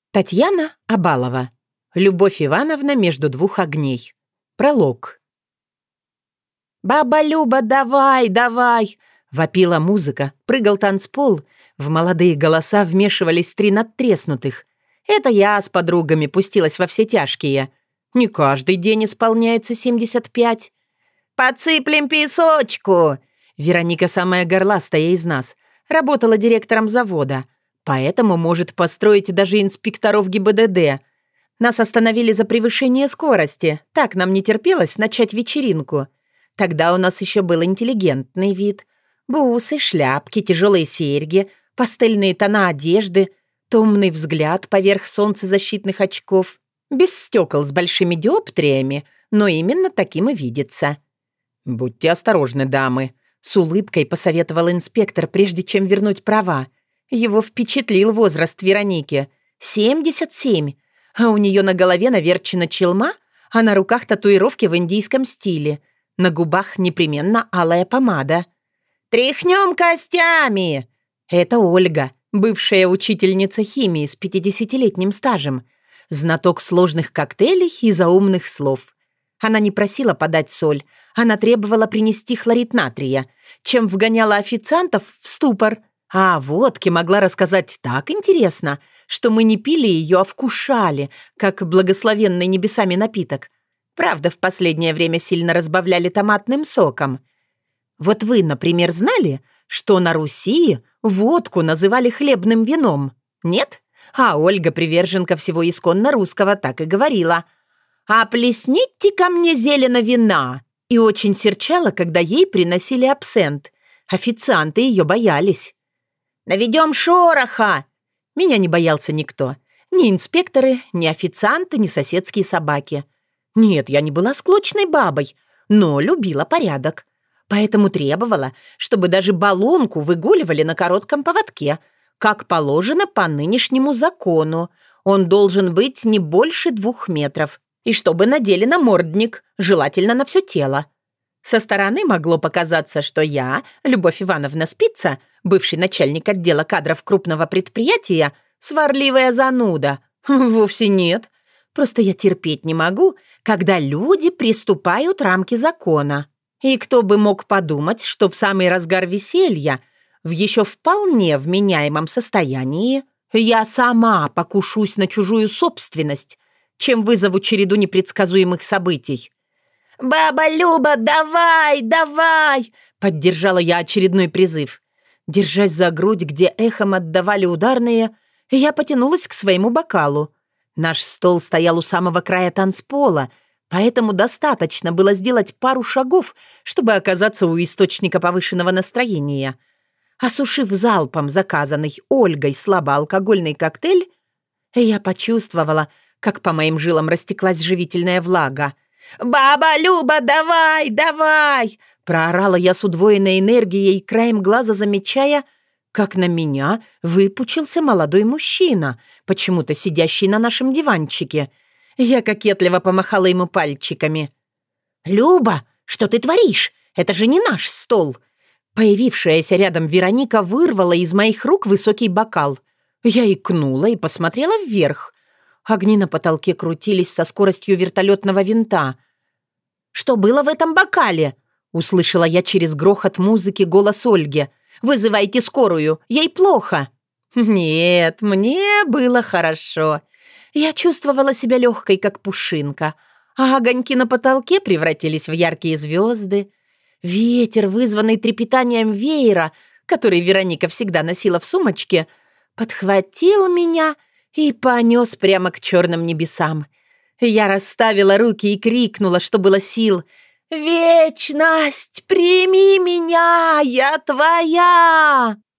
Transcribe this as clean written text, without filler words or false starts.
Татьяна Абалова. Любовь Ивановна между двух огней. Пролог. «Баба Люба, давай, давай!» — вопила музыка, прыгал танцпол. В молодые голоса вмешивались три надтреснутых. Это я с подругами пустилась во все тяжкие. Не каждый день исполняется 75. «Подсыплем песочку!» Вероника, самая горластая из нас, работала директором завода, поэтому может построить даже инспекторов ГИБДД. Нас остановили за превышение скорости. Так нам не терпелось начать вечеринку. Тогда у нас еще был интеллигентный вид. Бусы, шляпки, тяжелые серьги, пастельные тона одежды, томный взгляд поверх солнцезащитных очков. Без стекол с большими диоптриями, но именно таким и видится. «Будьте осторожны, дамы», — с улыбкой посоветовал инспектор, прежде чем вернуть права. Его впечатлил возраст Вероники. 77. А у нее на голове наверчена челма, а на руках татуировки в индийском стиле. На губах непременно алая помада. «Тряхнем костями!» Это Ольга, бывшая учительница химии с 50-летним стажем. Знаток сложных коктейлей и заумных слов. Она не просила подать соль, она требовала принести хлорид натрия, чем вгоняла официантов в ступор. А о водке могла рассказать так интересно, что мы не пили ее, а вкушали, как благословенный небесами напиток. Правда, в последнее время сильно разбавляли томатным соком. Вот вы, например, знали, что на Руси водку называли хлебным вином? Нет? А Ольга, приверженка всего исконно русского, так и говорила. «А плесните ко мне зелено вина!» И очень серчала, когда ей приносили абсент. Официанты ее боялись. «Наведем шороха!» Меня не боялся никто. Ни инспекторы, ни официанты, ни соседские собаки. Нет, я не была склочной бабой, но любила порядок. Поэтому требовала, чтобы даже баллонку выгуливали на коротком поводке, как положено по нынешнему закону. Он должен быть не больше 2 метров. И чтобы надели намордник, желательно на все тело. Со стороны могло показаться, что я, Любовь Ивановна Спица, бывший начальник отдела кадров крупного предприятия, сварливая зануда. Вовсе нет. Просто я терпеть не могу, когда люди приступают рамки закона. И кто бы мог подумать, что в самый разгар веселья, в еще вполне вменяемом состоянии, я сама покушусь на чужую собственность, чем вызову череду непредсказуемых событий. «Баба Люба, давай, давай!» — поддержала я очередной призыв. Держась за грудь, где эхом отдавали ударные, я потянулась к своему бокалу. Наш стол стоял у самого края танцпола, поэтому достаточно было сделать пару шагов, чтобы оказаться у источника повышенного настроения. Осушив залпом заказанный Ольгой слабоалкогольный коктейль, я почувствовала, как по моим жилам растеклась живительная влага. «Баба Люба, давай, давай!» Проорала я с удвоенной энергией, краем глаза замечая, как на меня выпучился молодой мужчина, почему-то сидящий на нашем диванчике. Я кокетливо помахала ему пальчиками. «Люба, что ты творишь? Это же не наш стол!» Появившаяся рядом Вероника вырвала из моих рук высокий бокал. Я икнула и посмотрела вверх. Огни на потолке крутились со скоростью вертолетного винта. «Что было в этом бокале?» — услышала я через грохот музыки голос Ольги. «Вызывайте скорую, ей плохо». Нет, мне было хорошо. Я чувствовала себя легкой, как пушинка, а огоньки на потолке превратились в яркие звезды. Ветер, вызванный трепетанием веера, который Вероника всегда носила в сумочке, подхватил меня и понес прямо к черным небесам. Я расставила руки и крикнула, что было сил: «Вечность, прими меня, я твоя!»